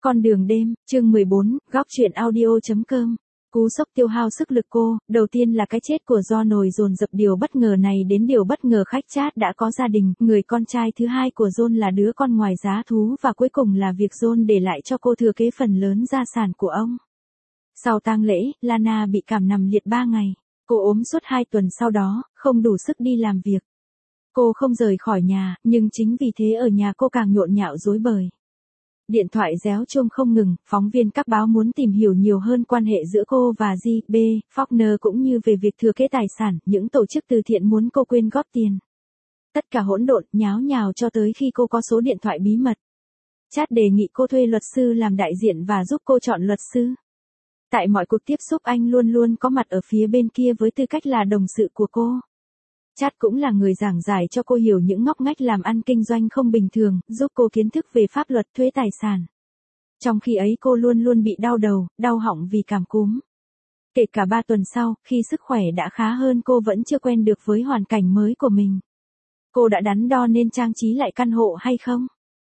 Con đường đêm, chương 14, góc truyện audio.com. Cú sốc tiêu hao sức lực cô, đầu tiên là cái chết của Do Nồi dồn dập điều bất ngờ này đến điều bất ngờ khách chat đã có gia đình, người con trai thứ hai của John là đứa con ngoài giá thú và cuối cùng là việc John để lại cho cô thừa kế phần lớn gia sản của ông. Sau tang lễ, Lana bị cảm nằm liệt 3 ngày. Cô ốm suốt 2 tuần sau đó, không đủ sức đi làm việc. Cô không rời khỏi nhà, nhưng chính vì thế ở nhà cô càng nhộn nhạo rối bời. Điện thoại réo chuông không ngừng, phóng viên các báo muốn tìm hiểu nhiều hơn quan hệ giữa cô và J.B. Faulkner cũng như về việc thừa kế tài sản, những tổ chức từ thiện muốn cô quyên góp tiền. Tất cả hỗn độn, nháo nhào cho tới khi cô có số điện thoại bí mật. Chat đề nghị cô thuê luật sư làm đại diện và giúp cô chọn luật sư. Tại mọi cuộc tiếp xúc anh luôn luôn có mặt ở phía bên kia với tư cách là đồng sự của cô. Chat cũng là người giảng giải cho cô hiểu những ngóc ngách làm ăn kinh doanh không bình thường, giúp cô kiến thức về pháp luật thuế tài sản. Trong khi ấy cô luôn luôn bị đau đầu, đau họng vì cảm cúm. Kể cả 3 tuần sau, khi sức khỏe đã khá hơn cô vẫn chưa quen được với hoàn cảnh mới của mình. Cô đã đắn đo nên trang trí lại căn hộ hay không?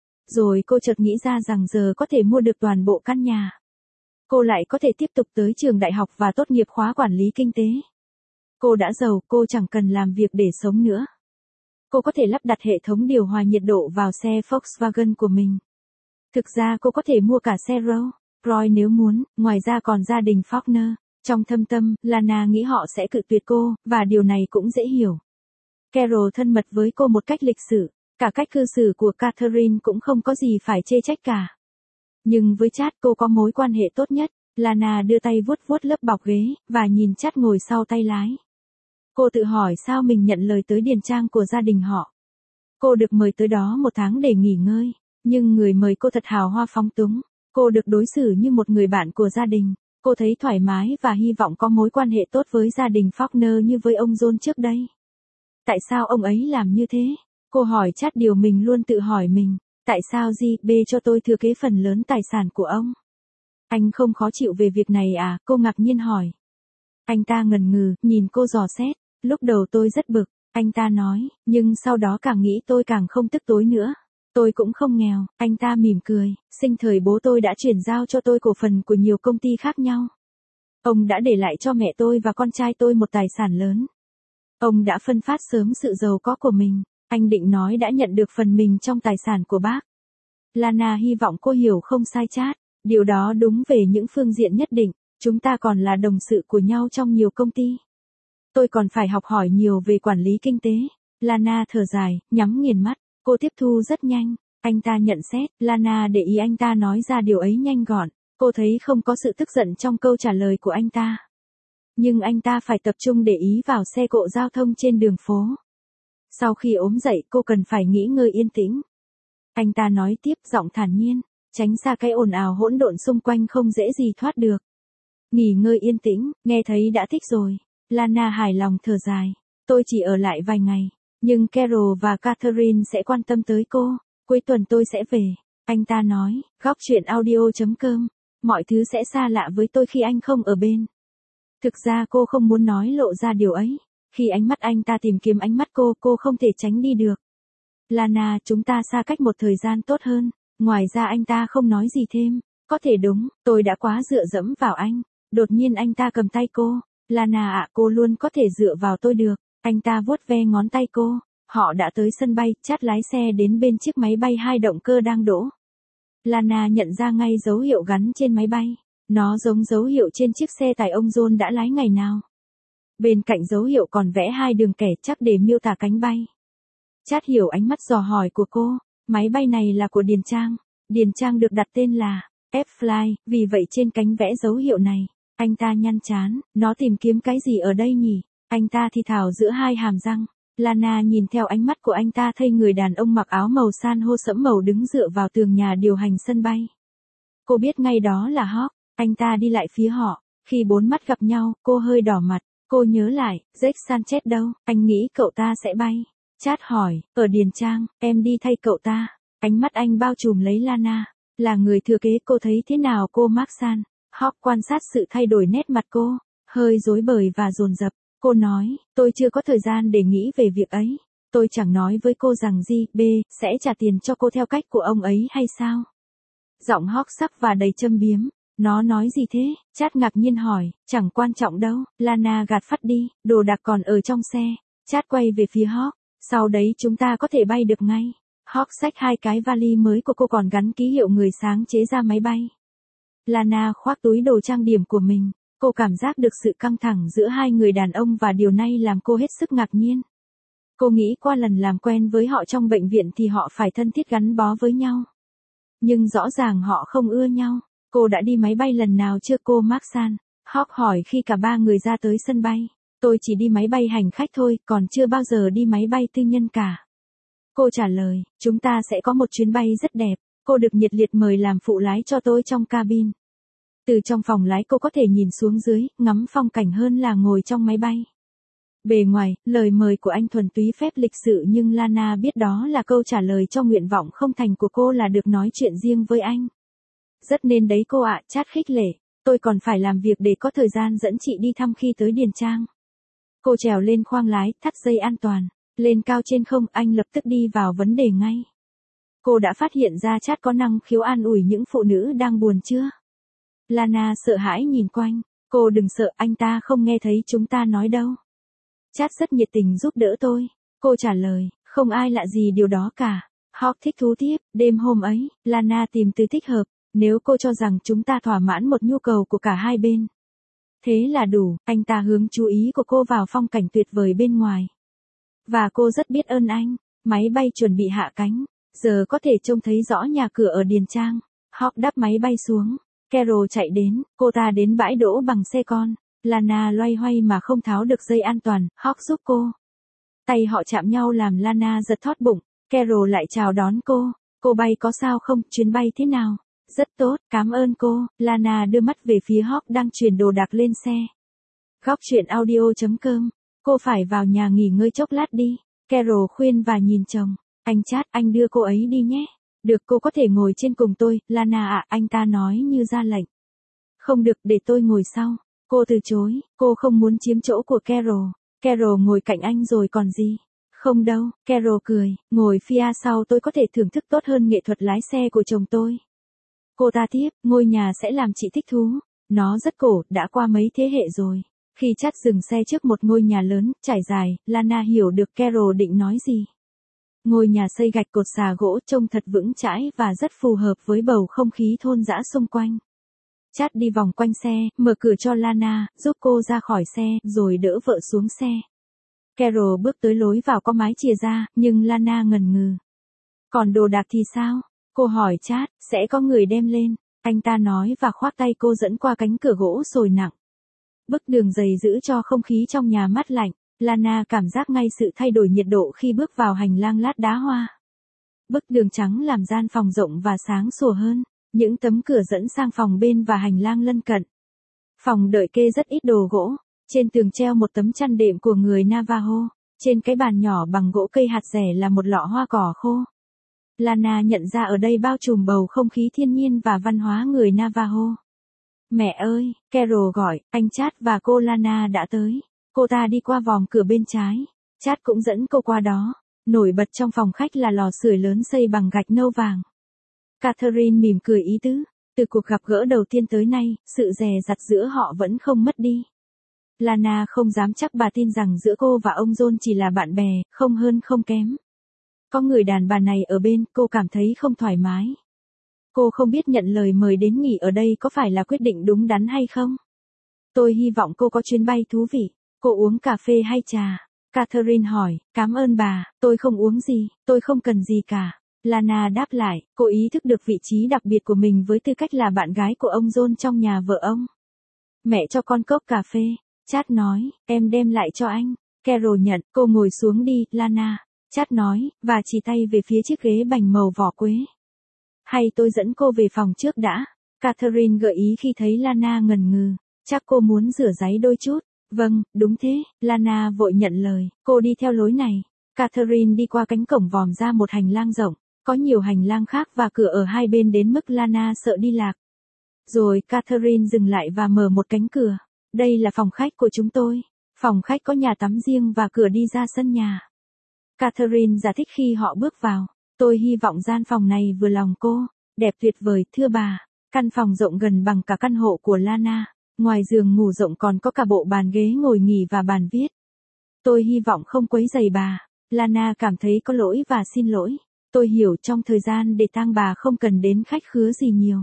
Rồi cô chợt nghĩ ra rằng giờ có thể mua được toàn bộ căn nhà. Cô lại có thể tiếp tục tới trường đại học và tốt nghiệp khóa quản lý kinh tế. Cô đã giàu, cô chẳng cần làm việc để sống nữa. Cô có thể lắp đặt hệ thống điều hòa nhiệt độ vào xe Volkswagen của mình. Thực ra cô có thể mua cả xe Rolls-Royce nếu muốn, ngoài ra còn gia đình Faulkner. Trong thâm tâm, Lana nghĩ họ sẽ cự tuyệt cô, và điều này cũng dễ hiểu. Carol thân mật với cô một cách lịch sự, cả cách cư xử của Catherine cũng không có gì phải chê trách cả. Nhưng với Chad cô có mối quan hệ tốt nhất. Lana đưa tay vuốt vuốt lớp bọc ghế, và nhìn Chad ngồi sau tay lái. Cô tự hỏi sao mình nhận lời tới điền trang của gia đình họ. Cô được mời tới đó 1 tháng để nghỉ ngơi, nhưng người mời cô thật hào hoa phóng túng. Cô được đối xử như một người bạn của gia đình. Cô thấy thoải mái và hy vọng có mối quan hệ tốt với gia đình Faulkner như với ông John trước đây. Tại sao ông ấy làm như thế? Cô hỏi Chad điều mình luôn tự hỏi mình. Tại sao J.B. cho tôi thừa kế phần lớn tài sản của ông? Anh không khó chịu về việc này à? Cô ngạc nhiên hỏi. Anh ta ngần ngừ, nhìn cô dò xét. Lúc đầu tôi rất bực, anh ta nói, nhưng sau đó càng nghĩ tôi càng không tức tối nữa. Tôi cũng không nghèo, anh ta mỉm cười, sinh thời bố tôi đã chuyển giao cho tôi cổ phần của nhiều công ty khác nhau. Ông đã để lại cho mẹ tôi và con trai tôi một tài sản lớn. Ông đã phân phát sớm sự giàu có của mình, anh định nói đã nhận được phần mình trong tài sản của bác. Lana hy vọng cô hiểu không sai Chad, điều đó đúng về những phương diện nhất định, chúng ta còn là đồng sự của nhau trong nhiều công ty. Tôi còn phải học hỏi nhiều về quản lý kinh tế. Lana thở dài, nhắm nghiền mắt, cô tiếp thu rất nhanh. Anh ta nhận xét, Lana để ý anh ta nói ra điều ấy nhanh gọn. Cô thấy không có sự tức giận trong câu trả lời của anh ta. Nhưng anh ta phải tập trung để ý vào xe cộ giao thông trên đường phố. Sau khi ốm dậy cô cần phải nghỉ ngơi yên tĩnh. Anh ta nói tiếp giọng thản nhiên, tránh xa cái ồn ào hỗn độn xung quanh không dễ gì thoát được. Nghỉ ngơi yên tĩnh, nghe thấy đã thích rồi. Lana hài lòng thở dài. Tôi chỉ ở lại vài ngày, nhưng Carol và Catherine sẽ quan tâm tới cô. Cuối tuần tôi sẽ về. Anh ta nói, góc truyện audio.com. Mọi thứ sẽ xa lạ với tôi khi anh không ở bên. Thực ra cô không muốn nói lộ ra điều ấy. Khi ánh mắt anh ta tìm kiếm ánh mắt cô không thể tránh đi được. Lana, chúng ta xa cách một thời gian tốt hơn. Ngoài ra anh ta không nói gì thêm. Có thể đúng, tôi đã quá dựa dẫm vào anh. Đột nhiên anh ta cầm tay cô. Lana ạ, cô luôn có thể dựa vào tôi được. Anh ta vuốt ve ngón tay cô. Họ đã tới sân bay, Chad lái xe đến bên chiếc máy bay 2 động cơ đang đỗ. Lana nhận ra ngay dấu hiệu gắn trên máy bay. Nó giống dấu hiệu trên chiếc xe tải ông John đã lái ngày nào. Bên cạnh dấu hiệu còn vẽ 2 đường kẻ chắc để miêu tả cánh bay. Chad hiểu ánh mắt dò hỏi của cô. Máy bay này là của Điền Trang. Điền Trang được đặt tên là F-Fly, vì vậy trên cánh vẽ dấu hiệu này. Anh ta nhăn trán, nó tìm kiếm cái gì ở đây nhỉ? Anh ta thì thào giữa 2 hàm răng. Lana nhìn theo ánh mắt của anh ta thấy người đàn ông mặc áo màu san hô sẫm màu đứng dựa vào tường nhà điều hành sân bay. Cô biết ngay đó là Hawk, anh ta đi lại phía họ. Khi 4 mắt gặp nhau, cô hơi đỏ mặt. Cô nhớ lại, Jake Sanchez đâu, anh nghĩ cậu ta sẽ bay. Chad hỏi, ở Điền Trang, em đi thay cậu ta. Ánh mắt anh bao trùm lấy Lana. Là người thừa kế cô thấy thế nào cô Mark San? Hawk quan sát sự thay đổi nét mặt cô, hơi rối bời và dồn dập. Cô nói, tôi chưa có thời gian để nghĩ về việc ấy. Tôi chẳng nói với cô rằng J.B. sẽ trả tiền cho cô theo cách của ông ấy hay sao? Giọng Hawk sắc và đầy châm biếm. Nó nói gì thế? Chad ngạc nhiên hỏi. Chẳng quan trọng đâu. Lana gạt phắt đi, đồ đạc còn ở trong xe. Chad quay về phía Hawk. Sau đấy chúng ta có thể bay được ngay. Hawk xách 2 cái vali mới của cô còn gắn ký hiệu người sáng chế ra máy bay. Lana khoác túi đồ trang điểm của mình. Cô cảm giác được sự căng thẳng giữa hai người đàn ông và điều này làm cô hết sức ngạc nhiên. Cô nghĩ qua lần làm quen với họ trong bệnh viện thì họ phải thân thiết gắn bó với nhau. Nhưng rõ ràng họ không ưa nhau. Cô đã đi máy bay lần nào chưa cô Maxan? Hawk hỏi khi cả ba người ra tới sân bay. Tôi chỉ đi máy bay hành khách thôi, còn chưa bao giờ đi máy bay tư nhân cả. Cô trả lời, chúng ta sẽ có một chuyến bay rất đẹp. Cô được nhiệt liệt mời làm phụ lái cho tôi trong cabin. Từ trong phòng lái cô có thể nhìn xuống dưới, ngắm phong cảnh hơn là ngồi trong máy bay. Bề ngoài, lời mời của anh thuần túy phép lịch sự nhưng Lana biết đó là câu trả lời cho nguyện vọng không thành của cô là được nói chuyện riêng với anh. Rất nên đấy cô ạ, Chad khích lệ. Tôi còn phải làm việc để có thời gian dẫn chị đi thăm khi tới Điền Trang. Cô trèo lên khoang lái, thắt dây an toàn. Lên cao trên không, anh lập tức đi vào vấn đề ngay. Cô đã phát hiện ra Chad có năng khiếu an ủi những phụ nữ đang buồn chưa? Lana sợ hãi nhìn quanh. Cô đừng sợ, anh ta không nghe thấy chúng ta nói đâu. Chad rất nhiệt tình giúp đỡ tôi. Cô trả lời, không ai lạ gì điều đó cả. Hawk thích thú tiếp, đêm hôm ấy, Lana tìm từ thích hợp. Nếu cô cho rằng chúng ta thỏa mãn một nhu cầu của cả hai bên. Thế là đủ, anh ta hướng chú ý của cô vào phong cảnh tuyệt vời bên ngoài. Và cô rất biết ơn anh. Máy bay chuẩn bị hạ cánh. Giờ có thể trông thấy rõ nhà cửa ở Điền Trang. Hawk đáp máy bay xuống. Carol chạy đến, cô ta đến bãi đỗ bằng xe con. Lana loay hoay mà không tháo được dây an toàn, Hawk giúp cô. Tay họ chạm nhau làm Lana giật thót bụng. Carol lại chào đón cô. Cô bay có sao không, chuyến bay thế nào? Rất tốt, cảm ơn cô. Lana đưa mắt về phía Hawk đang chuyển đồ đạc lên xe. Góc truyện audio.com. Cô phải vào nhà nghỉ ngơi chốc lát đi. Carol khuyên và nhìn chồng. Anh Chad, anh đưa cô ấy đi nhé. Được, cô có thể ngồi trên cùng tôi. Lana ạ, anh ta nói như ra lệnh. Không được, để tôi ngồi sau. Cô từ chối, cô không muốn chiếm chỗ của Carol. Carol ngồi cạnh anh rồi còn gì. Không đâu, Carol cười, ngồi phía sau tôi có thể thưởng thức tốt hơn nghệ thuật lái xe của chồng tôi. Cô ta tiếp, ngôi nhà sẽ làm chị thích thú. Nó rất cổ, đã qua mấy thế hệ rồi. Khi Chad dừng xe trước một ngôi nhà lớn, trải dài, Lana hiểu được Carol định nói gì. Ngôi nhà xây gạch cột xà gỗ trông thật vững chãi và rất phù hợp với bầu không khí thôn dã xung quanh. Chad đi vòng quanh xe, mở cửa cho Lana, giúp cô ra khỏi xe, rồi đỡ vợ xuống xe. Carol bước tới lối vào có mái chìa ra, nhưng Lana ngần ngừ. Còn đồ đạc thì sao? Cô hỏi Chad, sẽ có người đem lên. Anh ta nói và khoác tay cô dẫn qua cánh cửa gỗ sồi nặng. Bức đường dày giữ cho không khí trong nhà mát lạnh. Lana cảm giác ngay sự thay đổi nhiệt độ khi bước vào hành lang lát đá hoa. Bức đường trắng làm gian phòng rộng và sáng sủa hơn. Những tấm cửa dẫn sang phòng bên và hành lang lân cận. Phòng đợi kê rất ít đồ gỗ. Trên tường treo một tấm chăn đệm của người Navajo. Trên cái bàn nhỏ bằng gỗ cây hạt rẻ là một lọ hoa cỏ khô. Lana nhận ra ở đây bao trùm bầu không khí thiên nhiên và văn hóa người Navajo. Mẹ ơi, Carol gọi, anh Chad và cô Lana đã tới. Cô ta đi qua vòng cửa bên trái. Chad cũng dẫn cô qua đó. Nổi bật trong phòng khách là lò sưởi lớn xây bằng gạch nâu vàng. Catherine mỉm cười ý tứ. Từ cuộc gặp gỡ đầu tiên tới nay, sự dè dặt giữa họ vẫn không mất đi. Lana không dám chắc bà tin rằng giữa cô và ông John chỉ là bạn bè, không hơn không kém. Có người đàn bà này ở bên, cô cảm thấy không thoải mái. Cô không biết nhận lời mời đến nghỉ ở đây có phải là quyết định đúng đắn hay không. Tôi hy vọng cô có chuyến bay thú vị. Cô uống cà phê hay trà? Catherine hỏi, cảm ơn bà, tôi không uống gì, tôi không cần gì cả. Lana đáp lại, cô ý thức được vị trí đặc biệt của mình với tư cách là bạn gái của ông John trong nhà vợ ông. Mẹ cho con cốc cà phê. Chad nói, em đem lại cho anh. Carol nhận, cô ngồi xuống đi, Lana. Chad nói, và chỉ tay về phía chiếc ghế bành màu vỏ quế. Hay tôi dẫn cô về phòng trước đã? Catherine gợi ý khi thấy Lana ngần ngừ. Chắc cô muốn rửa ráy đôi chút. Vâng, đúng thế, Lana vội nhận lời. Cô đi theo lối này. Catherine đi qua cánh cổng vòm ra một hành lang rộng. Có nhiều hành lang khác và cửa ở hai bên đến mức Lana sợ đi lạc. Rồi Catherine dừng lại và mở một cánh cửa. Đây là phòng khách của chúng tôi. Phòng khách có nhà tắm riêng và cửa đi ra sân nhà. Catherine giải thích khi họ bước vào. Tôi hy vọng gian phòng này vừa lòng cô. Đẹp tuyệt vời, thưa bà. Căn phòng rộng gần bằng cả căn hộ của Lana. Ngoài giường ngủ rộng còn có cả bộ bàn ghế ngồi nghỉ và bàn viết. Tôi hy vọng không quấy rầy bà. Lana cảm thấy có lỗi và xin lỗi. Tôi hiểu trong thời gian để tang bà không cần đến khách khứa gì nhiều.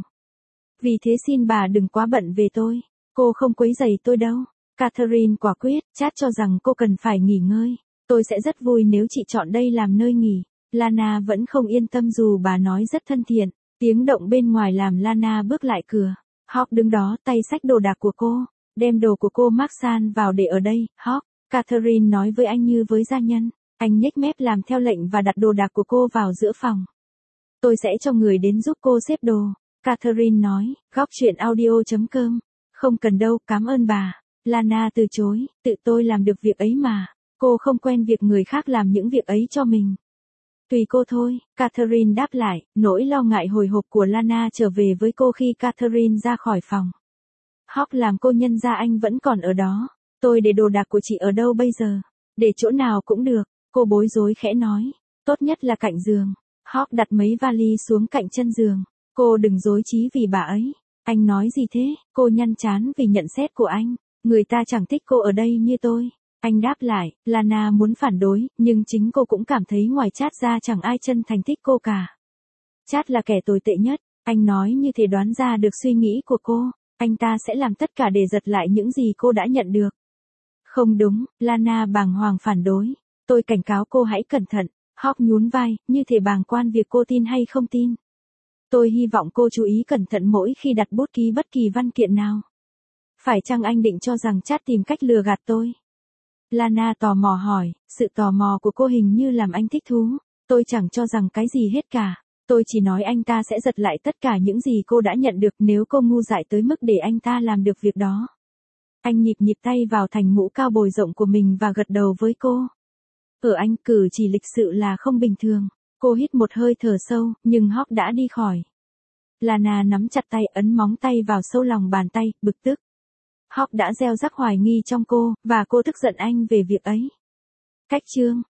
Vì thế xin bà đừng quá bận về tôi. Cô không quấy rầy tôi đâu. Catherine quả quyết, Chad cho rằng cô cần phải nghỉ ngơi. Tôi sẽ rất vui nếu chị chọn đây làm nơi nghỉ. Lana vẫn không yên tâm dù bà nói rất thân thiện. Tiếng động bên ngoài làm Lana bước lại cửa. Hawk đứng đó tay xách đồ đạc của cô. Đem đồ của cô Maxan vào để ở đây, Hawk. Catherine nói với anh như với gia nhân. Anh nhếch mép làm theo lệnh và đặt đồ đạc của cô vào giữa phòng. Tôi sẽ cho người đến giúp cô xếp đồ. Catherine nói, góc chuyện audio.com. Không cần đâu, cảm ơn bà. Lana từ chối, tự tôi làm được việc ấy mà. Cô không quen việc người khác làm những việc ấy cho mình. Tùy cô thôi, Catherine đáp lại, nỗi lo ngại hồi hộp của Lana trở về với cô khi Catherine ra khỏi phòng. Hawk làm cô nhận ra anh vẫn còn ở đó. Tôi để đồ đạc của chị ở đâu bây giờ? Để chỗ nào cũng được, cô bối rối khẽ nói. Tốt nhất là cạnh giường. Hawk đặt mấy vali xuống cạnh chân giường. Cô đừng dối trí vì bà ấy. Anh nói gì thế? Cô nhăn trán vì nhận xét của anh. Người ta chẳng thích cô ở đây như tôi. Anh đáp lại, Lana muốn phản đối, nhưng chính cô cũng cảm thấy ngoài Chad ra chẳng ai chân thành thích cô cả. Chad là kẻ tồi tệ nhất. Anh nói như thể đoán ra được suy nghĩ của cô. Anh ta sẽ làm tất cả để giật lại những gì cô đã nhận được. Không đúng, Lana bàng hoàng phản đối. Tôi cảnh cáo cô hãy cẩn thận. Hawk nhún vai, như thể bàng quan việc cô tin hay không tin. Tôi hy vọng cô chú ý cẩn thận mỗi khi đặt bút ký bất kỳ văn kiện nào. Phải chăng anh định cho rằng Chad tìm cách lừa gạt tôi? Lana tò mò hỏi, sự tò mò của cô hình như làm anh thích thú. Tôi chẳng cho rằng cái gì hết cả. Tôi chỉ nói anh ta sẽ giật lại tất cả những gì cô đã nhận được nếu cô ngu dại tới mức để anh ta làm được việc đó. Anh nhịp tay vào thành mũ cao bồi rộng của mình và gật đầu với cô. Ở anh cử chỉ lịch sự là không bình thường. Cô hít một hơi thở sâu, nhưng Hawk đã đi khỏi. Lana nắm chặt tay ấn móng tay vào sâu lòng bàn tay, bực tức. Hawk đã gieo rắc hoài nghi trong cô, và cô tức giận anh về việc ấy. Cách chương